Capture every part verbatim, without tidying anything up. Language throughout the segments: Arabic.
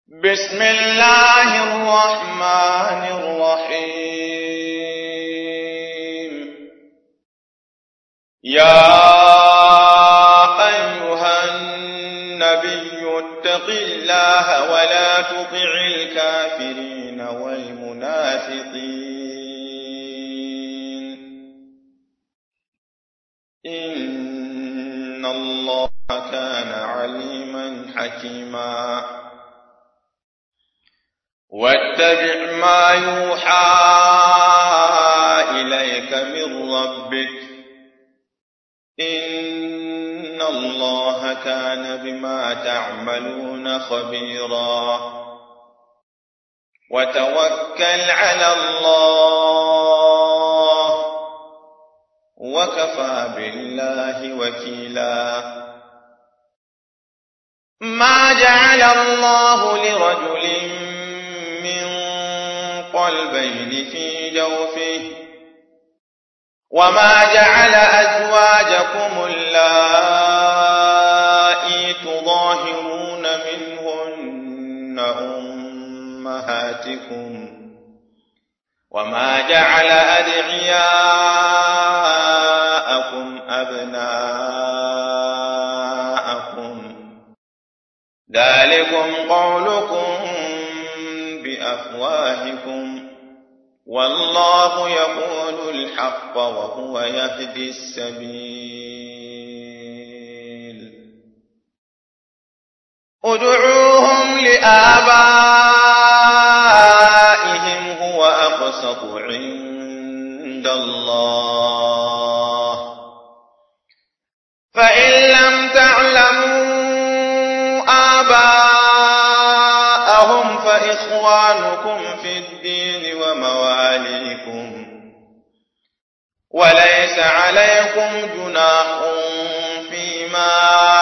بسم الله الرحمن الرحيم. يا أيها النبي اتق الله ولا تطع الكافرين والمنافقين إن الله كان عليما حكيما. واتبع ما يوحى إليك من ربك إن الله كان بما تعملون خبيرا. وتوكل على الله وكفى بالله وكيلا. ما جعل الله لرجل قلبين في جوفه وما جعل أزواجكم اللائي تظاهرون منهن أمهاتكم وما جعل أدعياءكم أبناءكم ذلكم قولكم بأفواهكم والله يقول الحق وهو يهدي السبيل. ادعوهم لآبائهم هو أقسط عند الله فإن لم تعلموا آباءهم فإخوانكم في الدين ومواليكم وليس عليكم جناح فيما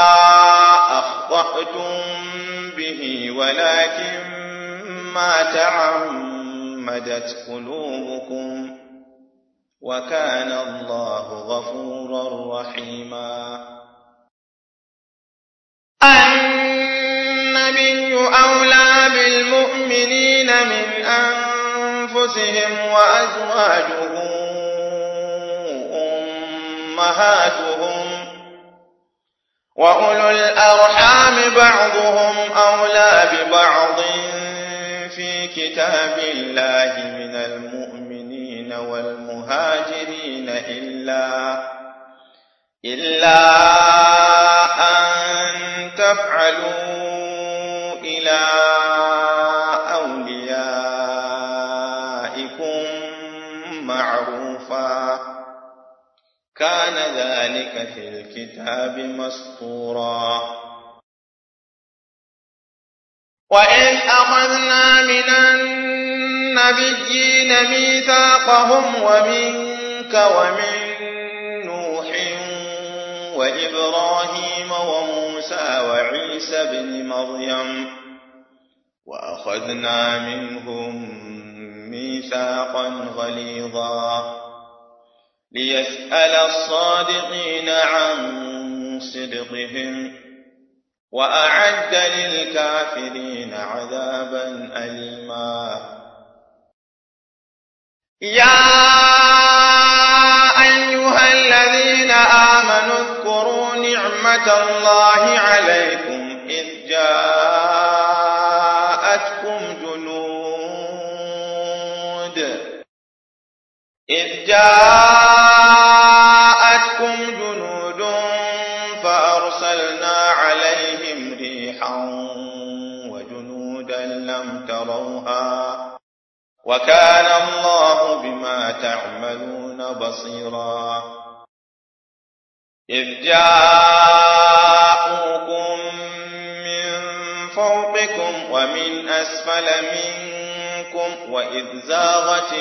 أخطأتم به ولكن ما تعمدت قلوبكم وكان الله غفورا رحيما. النبي أولى بالمؤمنين من أنفسهم وأزواجه أمهاتهم وأولو الأرحام بعضهم أولى ببعض في كتاب الله من المؤمنين والمهاجرين إلا إلا أن تفعلوا إلى أوليائكم معروفا كان ذلك في الكتاب مسطورا. وإذ أخذنا من النبيين ميثاقهم ومنك ومن وإبراهيم وموسى وعيسى بن مريم وأخذنا منهم ميثاقا غليظا ليسأل الصادقين عن صدقهم وأعد للكافرين عذابا أليما. يا أيها الذين آمنوا اذكروا نعمة الله عليكم إذ جاءتكم جنود إذ جاءتكم جنود فأرسلنا عليهم ريحا وجنودا لم تروها وكان الله بما تعملون بصيرا. إذ جاءوكم من فوقكم ومن أسفل منكم وإذ زاغت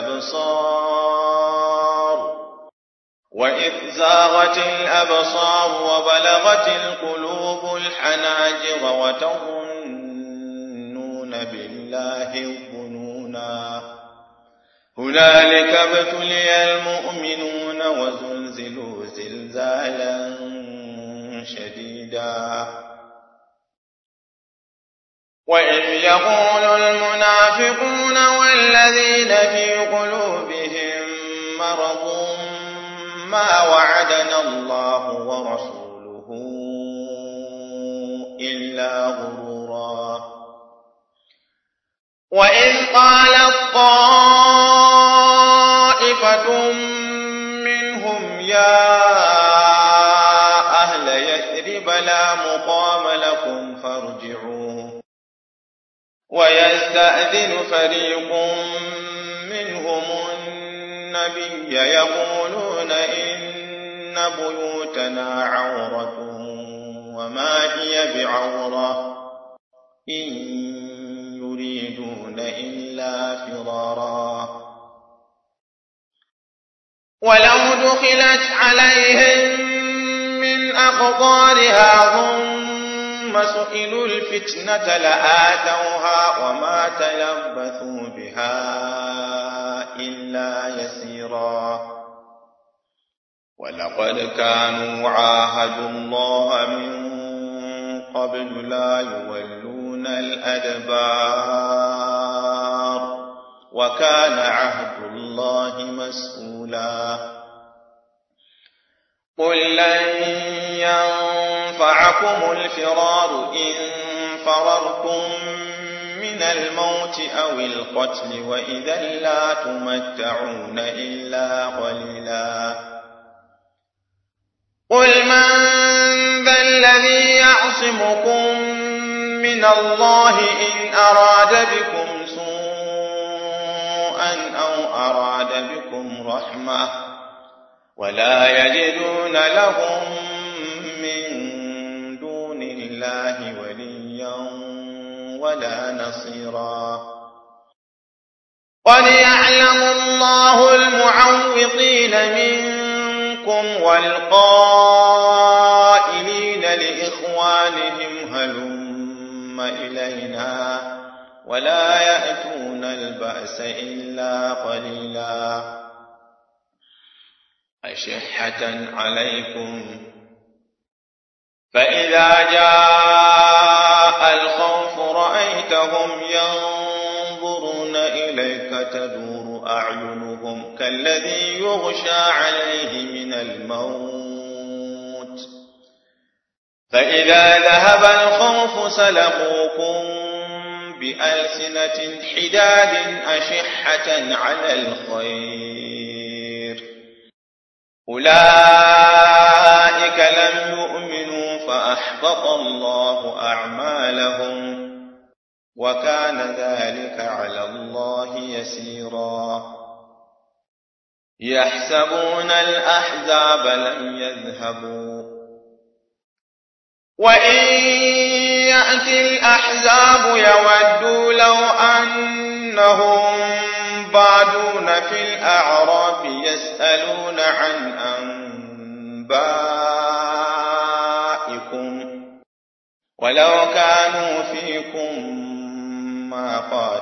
الأبصار وإذ زاغت الأبصار وبلغت القلوب الحناجر وتظنون بالله الظنونا هنالك ابتلي المؤمنون وزلزلوا زلزالا شديدا. وإذ يقول المنافقون والذين في قلوبهم مرض ما وعدنا الله ورسوله إلا غرورا وإذ قالت طائفة منهم يا أهل يثرب لا مقام لكم فارجعوا ويستأذن فريق منهم النبي يقولون إن بيوتنا عورة وما هي بعورة إن يريدون إلا فرارا ولو دخلت عليهم من أقطارها ثم سئلوا الفتنة لآتوها وما تلبثوا بها إلا يسيرا ولقد كانوا عاهدوا الله من قبل لا يولون الأدبار وكان عهد الله مسؤولا قل لن ينفعكم الفرار إن فررتم من الموت أو القتل وإذا لا تمتعون إلا قليلا قل من ذا الذي يعصمكم من الله إن أراد بكم سوءا أو أراد بكم رحمة ولا يجدون لهم من دون الله وليا ولا نصيرا قد يعلم الله المعوقين منكم والقائلين لإخوانهم هلم إلينا ولا يأتون البأس إلا قليلا أشحة عليكم فإذا جاء الخوف رأيتهم ينظرون إليك تدور أعينهم كالذي يغشى عليه من الموت فإذا ذهب الخوف سلقوكم بألسنة حداد أشحة على الخير أولئك لم يؤمنوا فأحبط الله أعمالهم وكان ذلك على الله يسيرا يحسبون الأحزاب لم يذهبوا وإن يأتي الأحزاب يودوا لو أنهم بادون في الأعراب يسألون عن أنبائكم ولو كانوا فيكم ما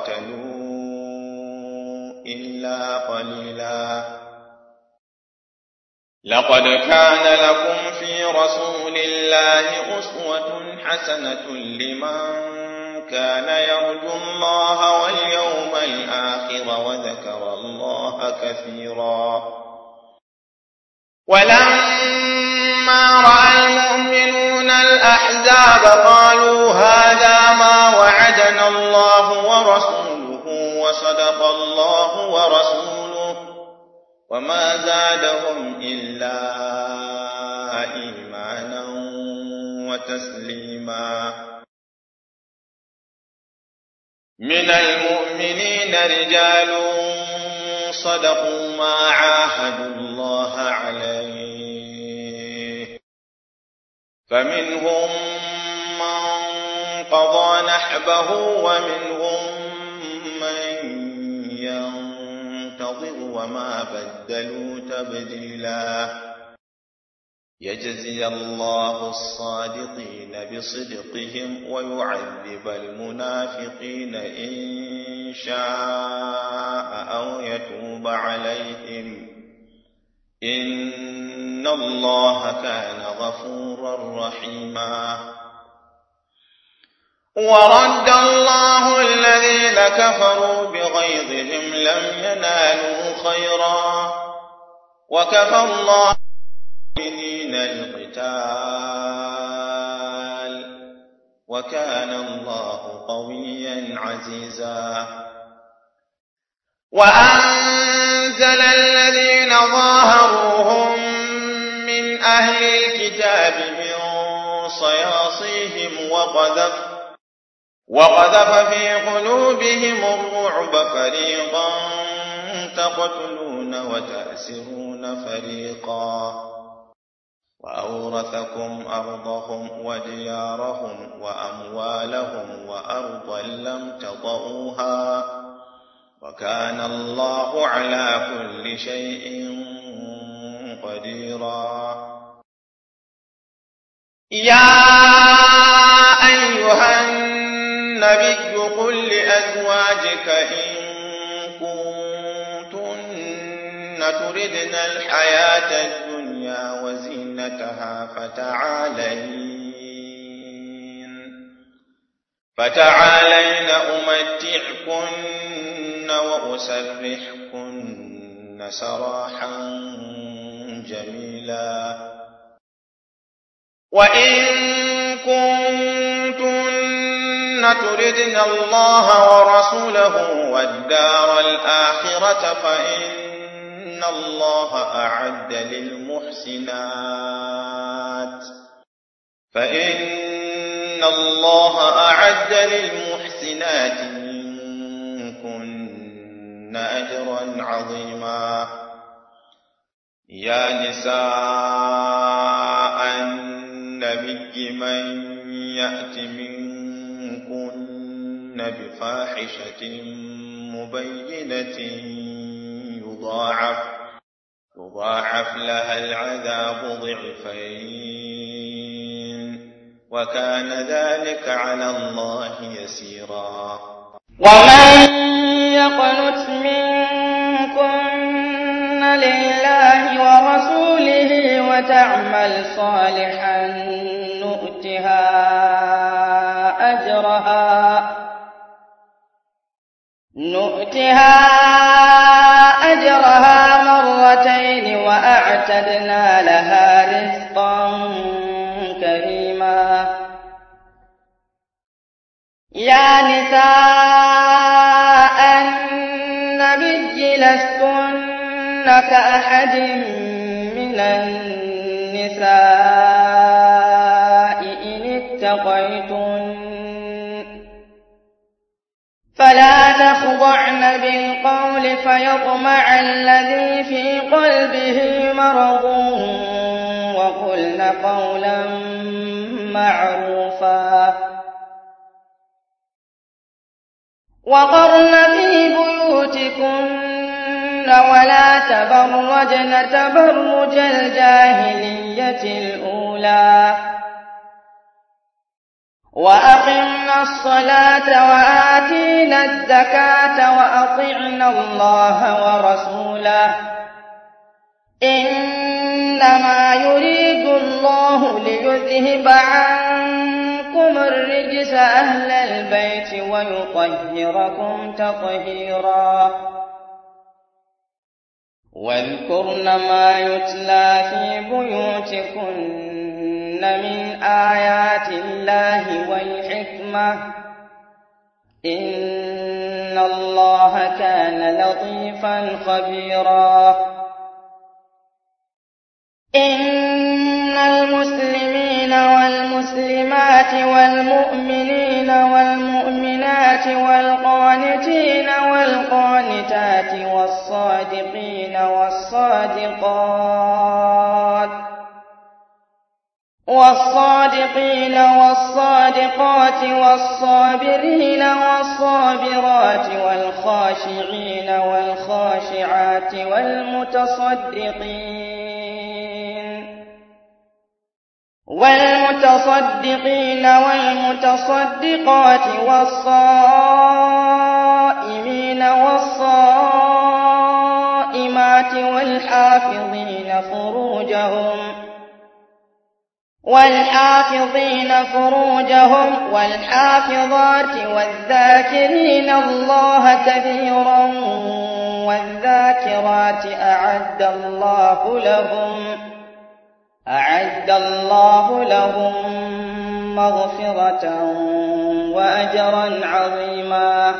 قاتلوا إلا قليلا لقد كان لكم في رسول الله أسوة حسنة لمن كان يرجو الله واليوم الآخر وذكر الله كثيرا ولما رأى المؤمنون الأحزاب قالوا هذا ما وعدنا الله ورسوله وصدق الله ورسوله وما زادهم إلا إيمانا وتسليما من المؤمنين رجال صدقوا ما عاهدوا الله عليه فمنهم من قضى نحبه ومنهم من ينتظر وما بدلوا تبديلا يجزي الله الصادقين بصدقهم ويعذب المنافقين إن شاء أو يتوب عليهم إن الله كان غفورا رحيما ورد الله الذين كفروا بغيظهم لم ينالوا خيرا وكفى الله المؤمنين القتال وكان الله قويا عزيزا وأنزل الذين ظاهروهم من أهل الكتاب من صياصيهم وقذف وقذف في قلوبهم الرعب فريقا تقتلون وتأسرون فريقا وأورثكم أرضهم وديارهم وأموالهم وأرضا لم تطئوها وكان الله على كل شيء قديرا يا أيها النبي قل لأزواجك إن كنتن تردن الحياة الدنيا وزينتها فتعالين فتعالين أمتعكن وأسرحكن سراحا جميلا وإن كنتن تردن الله ورسوله والدار الآخرة فإن الله أعد للمحسنات فإن الله أعد للمحسنات منكن أجرا عظيما يا نساء النبي من يأت منكن بفاحشة مبينة يضاعف يضاعف لها العذاب ضعفين وكان ذلك على الله يسيرا ومن يقنت منكن لله ورسوله وتعمل صالحا نؤتها أجرها نؤتها أجرها مرتين وأعتدنا لها رزقا كريما يا نساء النبي لستن كأحد من النساء إن اتقيتن فلا تخضعن بالقول فيطمع الذي في قلبه مرض وقلن قولا معروفا وقرن في بيوتكن ولا تبرجن تبرج الجاهلية الأولى وأقمنا الصلاة وآتينا الزكاة وأطعنا الله ورسوله إنما يريد الله ليذهب عنكم الرجس أهل البيت ويطهركم تطهيرا واذكرن ما يتلى في بيوتكن من آيات الله والحكمة إن الله كان لطيفا خبيرا إن المسلمين والمسلمات والمؤمنين والمؤمنات والقانتين والقانتات والصادقين والصادقات والصادقين والصادقات والصابرين والصابرات والخاشعين والخاشعات والمتصدقين والمتصدقين والمتصدقات والصائمين والصائمات والحافظين فروجهم والحافظين فروجهم والحافظات والذاكرين الله كثيرا والذاكرات أعد الله لهم أعد الله لهم مغفرة وأجرا عظيما.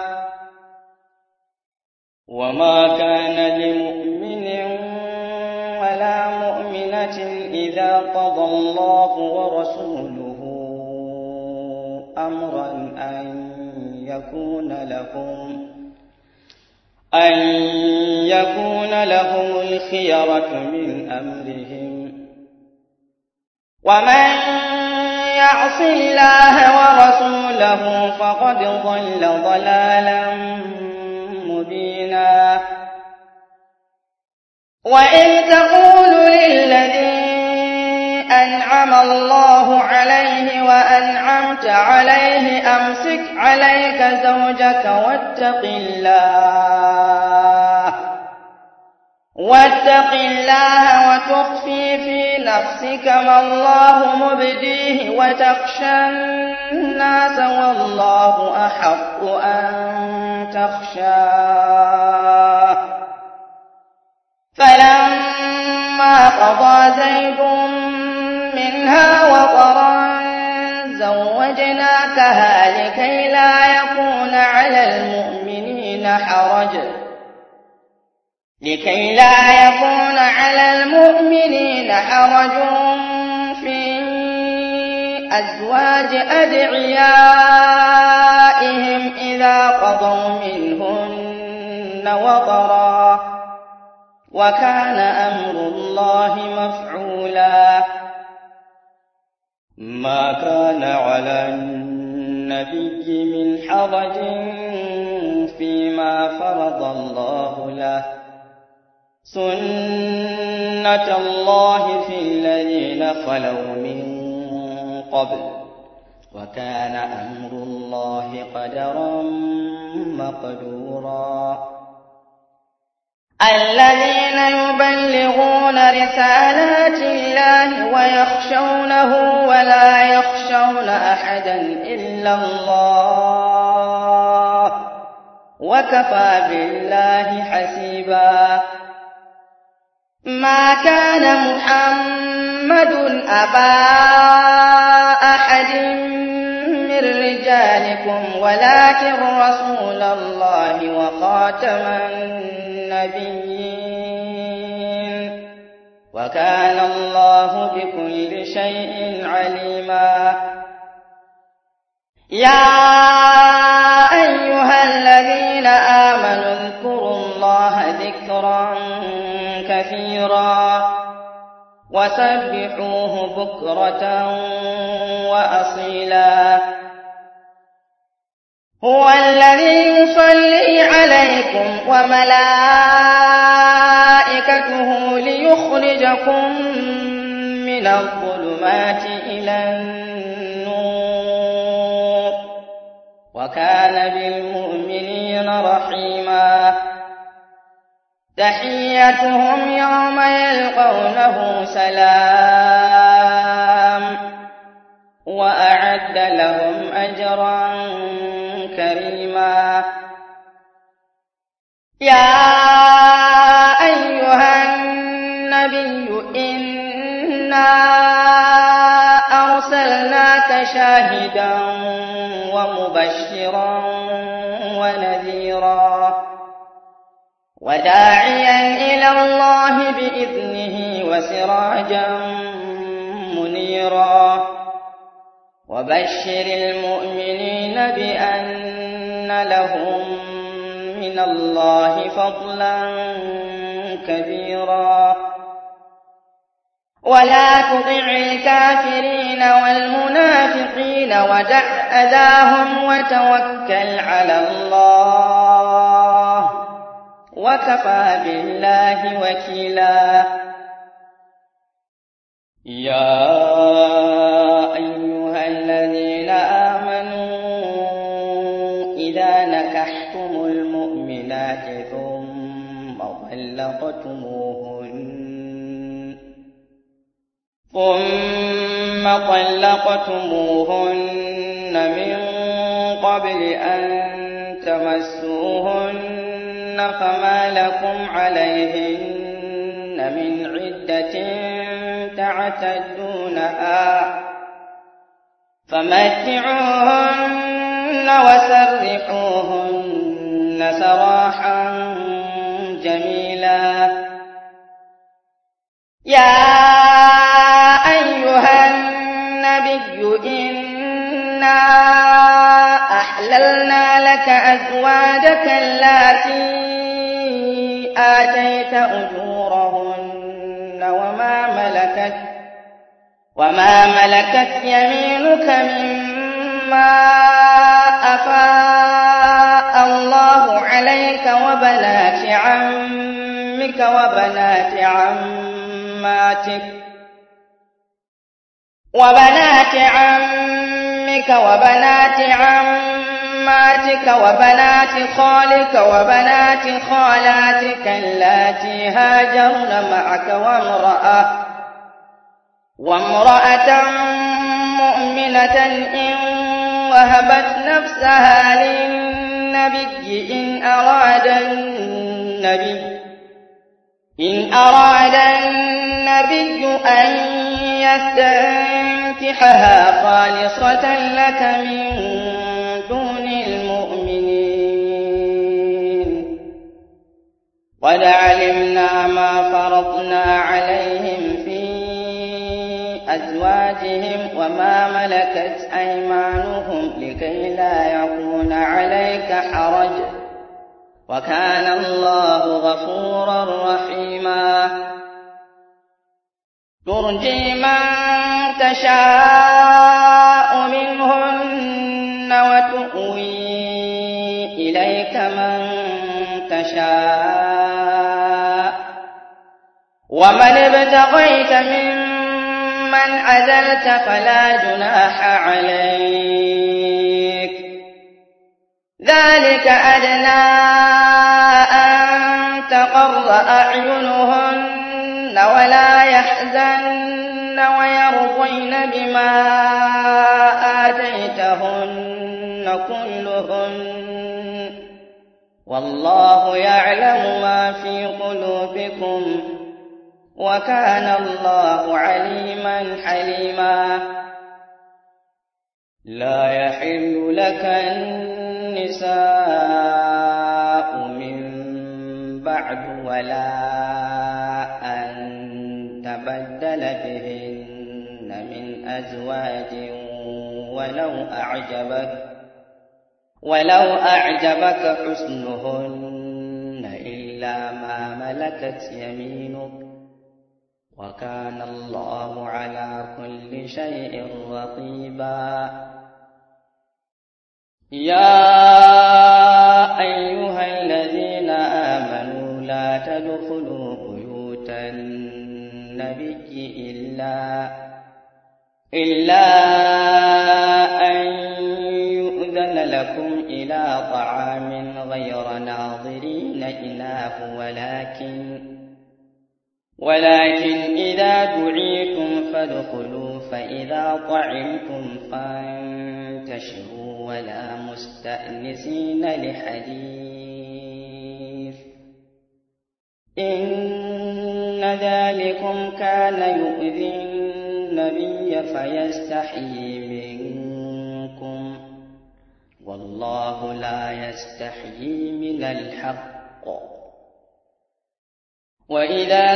وما كان لمؤمن ولا مؤمنة إذا قضى الله ورسوله أمرا أن يكون لهم أن يكون لهم الخيرة من أمرهم، ومن يعص الله ورسوله فقد ضل ضلالا مبينا. وإذ تقول للذي أنعم الله عليه وأنعمت عليه أمسك عليك زوجك واتق الله واتق الله وتخفي في نفسك ما الله مبديه وتخشى الناس والله أحق أن تخشاه. فلما قضى زيد منها وطرا زوجناكها لكي لا يكون على المؤمنين حرج لكي لا يكون على المؤمنين حرج في أزواج أدعيائهم إذا قضوا منهن وطرا، وكان أمر الله مفعولا. ما كان على النبي من حرج فيما فرض الله له، سنة الله في الذين خلوا من قبل، وكان أمر الله قدرا مقدورا. الذين يبلغون رسالات الله ويخشونه ولا يخشون أحدا إلا الله، وكفى بالله حسيبا. ما كان محمد أبا أحد من رجالكم ولكن رسول الله وخاتم النبيين، وكان الله بكل شيء عليما. يا أيها الذين آمنوا اذكروا الله ذكرا كثيرا وسبحوه بكرة وأصيلا. هو الذي يصلي عليكم وملائكته ليخرجكم من الظلمات إلى النور، وكان بالمؤمنين رحيما. تحيتهم يوم يلقونه سلام، وأعد لهم أجرا كريما. يا أيها النبي إنا أرسلناك شاهدا ومبشرا ونذيرا وداعيا إلى الله بإذنه وسراجا منيرا. وبشر المؤمنين بأن لهم من الله فضلا كبيرا. ولا تطع الكافرين والمنافقين ودع أذاهم وتوكل على الله، وكفى بالله وكيلا. يا أيها الذين آمنوا إذا نكحتم المؤمنات ثم طلقتموهن ثم طلقتموهن من قبل أن تمسوهن فما لكم عليهن من عدة تعتدونها فمتعوهن وسرحوهن سراحا جميلا. يا أيها النبي إنا أحللنا لك أزواجك اللاتي آتيت أجورهن وما ملكت وما ملكت يمينك مما أفاء الله عليك وبنات عمك وبنات عماتك وبنات عمك وبنات عماتك وبنات خالك وبنات خالاتك اللاتي هاجرن معك وامرأة وامرأة مؤمنة إن وهبت نفسها للنبي إن أراد النبي إن أراد النبي أن يستنكحها خالصة لك من دون المؤمنين قد علمنا ما فرضنا عليهم في أزواجهم وما ملكت أيمانهم لكي لا يكون عليك حرج وكان الله غفورا رحيما. ترجي من تشاء منهن وتؤوي إليك من تشاء ومن ابتغيت ممن عزلت فلا جناح عليك ذلك أدنى أن تقر أعينهن ولا يحزن ويرضين بما آتيتهن كلهن والله يعلم ما في قلوبكم وكان الله عليما حليما. لا يحل لك النساء من بعد ولا أن تبدل بهن من أزواج ولو أعجبك ولو أعجبك حسنهن إلا ما ملكت يمينك وكان الله على كل شيء رقيبا. يا أيها الذين آمنوا لا تدخلوا بيوت النبي إلا إلا أن يؤذن لكم إلى طعام غير ناظرين إناه ولكن ولكن إذا دعيتم فادخلوا فإذا طعمتم فانتشروا ولا مستأنسين لحديث إن ذلكم كان يؤذي النبي فيستحيي منكم والله لا يستحيي من الحق. وإذا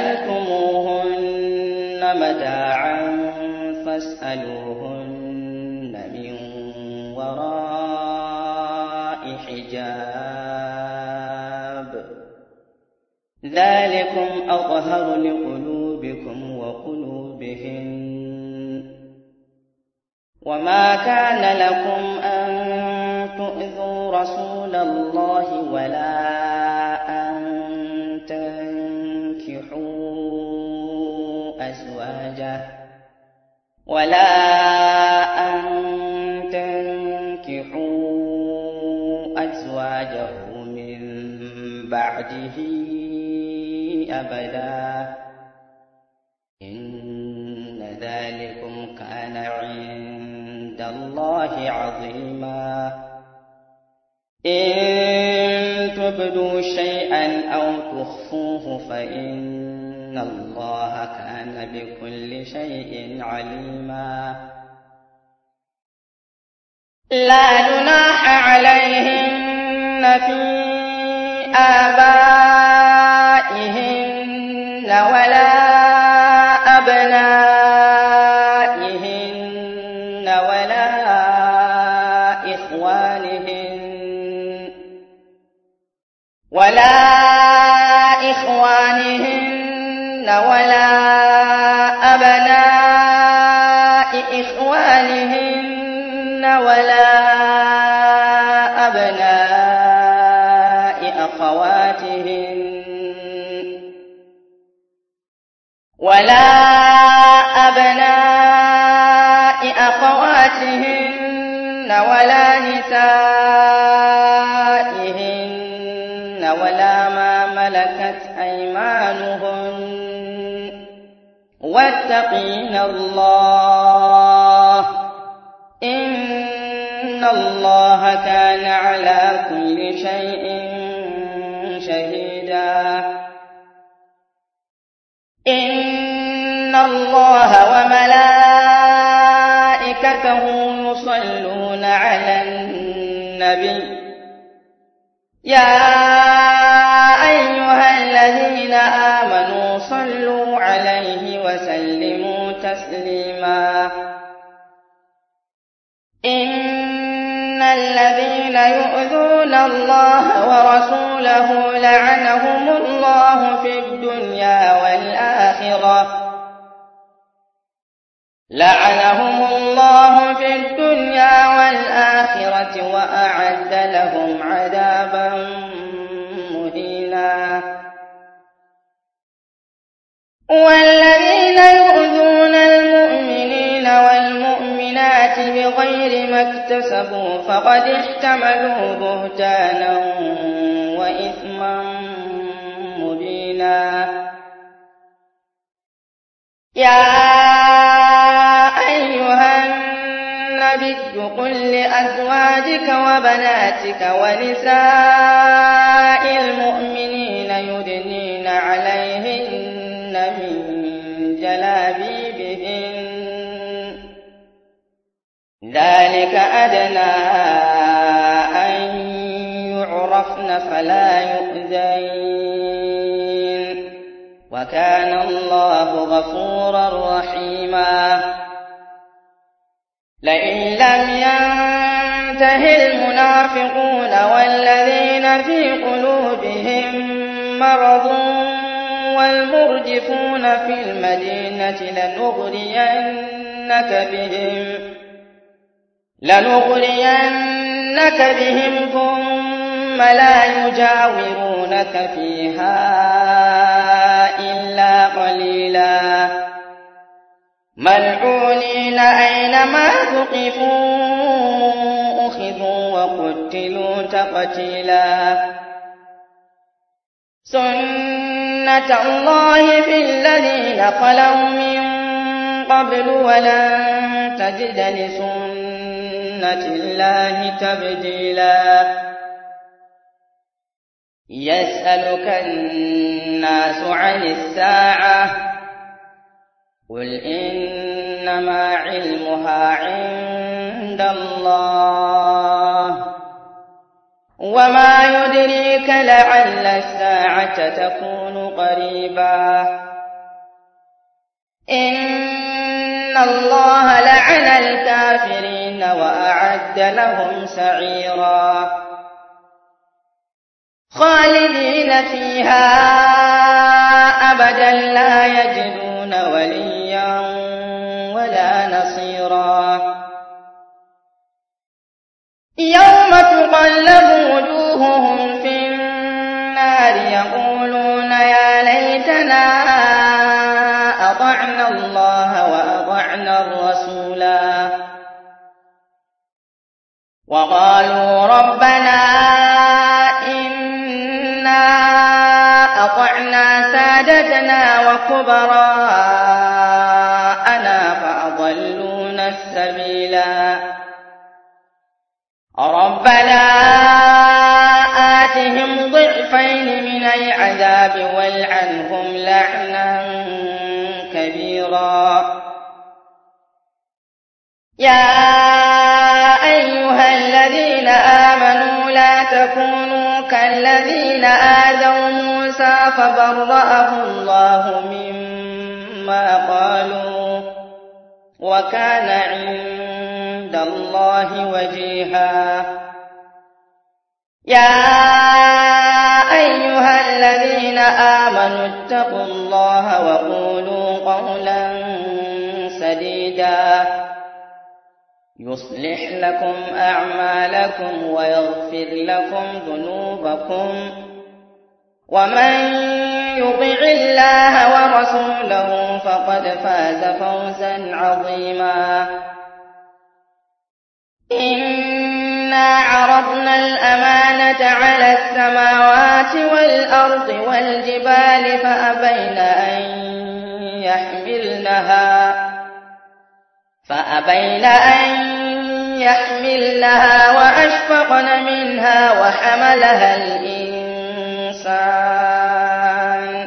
سألتموهن متاعا فاسألوهن من وراء حجاب ذلكم أطهر لقلوبكم وقلوبهن. وما كان لكم أن تؤذوا رسول الله ولا أن تنكحوا أزواجه ولا أن تنكحوا أزواجه من بعده أبدا إن ذلكم الله عظيما إن تبدوا شيئا أو تخفوه فإن الله كان بكل شيء عليما لا جناح عليهن في آبائهن ولا أبنائهن ولا إخوانهن ولا إخوانهن ولا أبناء إخوانهن ولا أبناء أخواتهن ولا أبناء أخواتهن ولا نسائهن ولا ما ملكت أيمانهن واتقين الله إن الله كان على كل شيء شهيدا إن الله وملائكته يصلون على النبي يا أيها الذين آمنوا صلوا عليه وسلموا تسليما إن الذين يؤذون الله ورسوله لعنهم الله في الدنيا والآخرة لعنهم الله في الدنيا والآخرة وأعد لهم عذابا مهينا والذين يؤذون المؤمنين والمؤمنات بغير ما اكتسبوا فقد احتملوا بهتانا وإثما مبينا يا أيها النبي قل لأزواجك وبناتك ونساء المؤمنين يدنين عليهن من جلابيبهن ذلك أدنى أن يعرفن فلا يؤذين وكان الله غفورا رحيما لئن لم ينته المنافقون والذين في قلوبهم مرض والمرجفون في المدينة لنغرينك بهم لنغرينك بهم ثم لا يجاورونك فيها إلا قليلا ملعونين أينما ثقفوا أخذوا وقتلوا تقتيلا سنة الله في الذين خلوا من قبل ولن تجد لسنة الله تبديلا يسألك الناس عن الساعة قل إنما علمها عند الله وما يدريك لعل الساعة تكون قريبا إن الله لعن الكافرين وأعد لهم سعيرا خالدين فيها أبدا لا يجدون وليا ولا نصيرا يوم تقلب وجوههم في النار يقولون يا ليتنا أطعنا الله وأطعنا الرسولا وقالوا ربنا إنا أطعنا سادتنا وكبراءنا فأضلونا السبيلا ربنا آتهم ضعفين من العذاب والعنهم لعنا كبيرا. يا أيها الذين آمنوا لا تكونوا كالذين آذوا موسى فبرأه الله مما قالوا وكان عند الله وجيها. يا أيها الذين آمنوا اتقوا الله وقولوا قولا سديدا يصلح لكم أعمالكم ويغفر لكم ذنوبكم ومن يطع الله ورسوله فقد فاز فوزا عظيما. إنا عرضنا الأمانة على السماوات والأرض والجبال فأبين أن يحملنها فأبين أن يحملنها وأشفقن منها وحملها الإنسان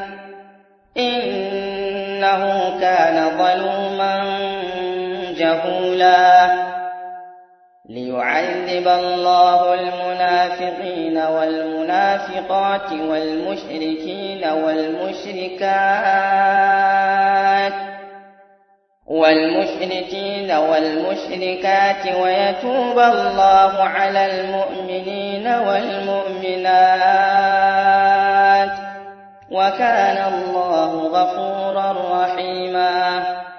إنه كان ظلوما جهولا. ليعذب الله المنافقين والمنافقات والمشركين والمشركات والمشركين والمشركات ويتوب الله على المؤمنين والمؤمنات وكان الله غفورا رحيما.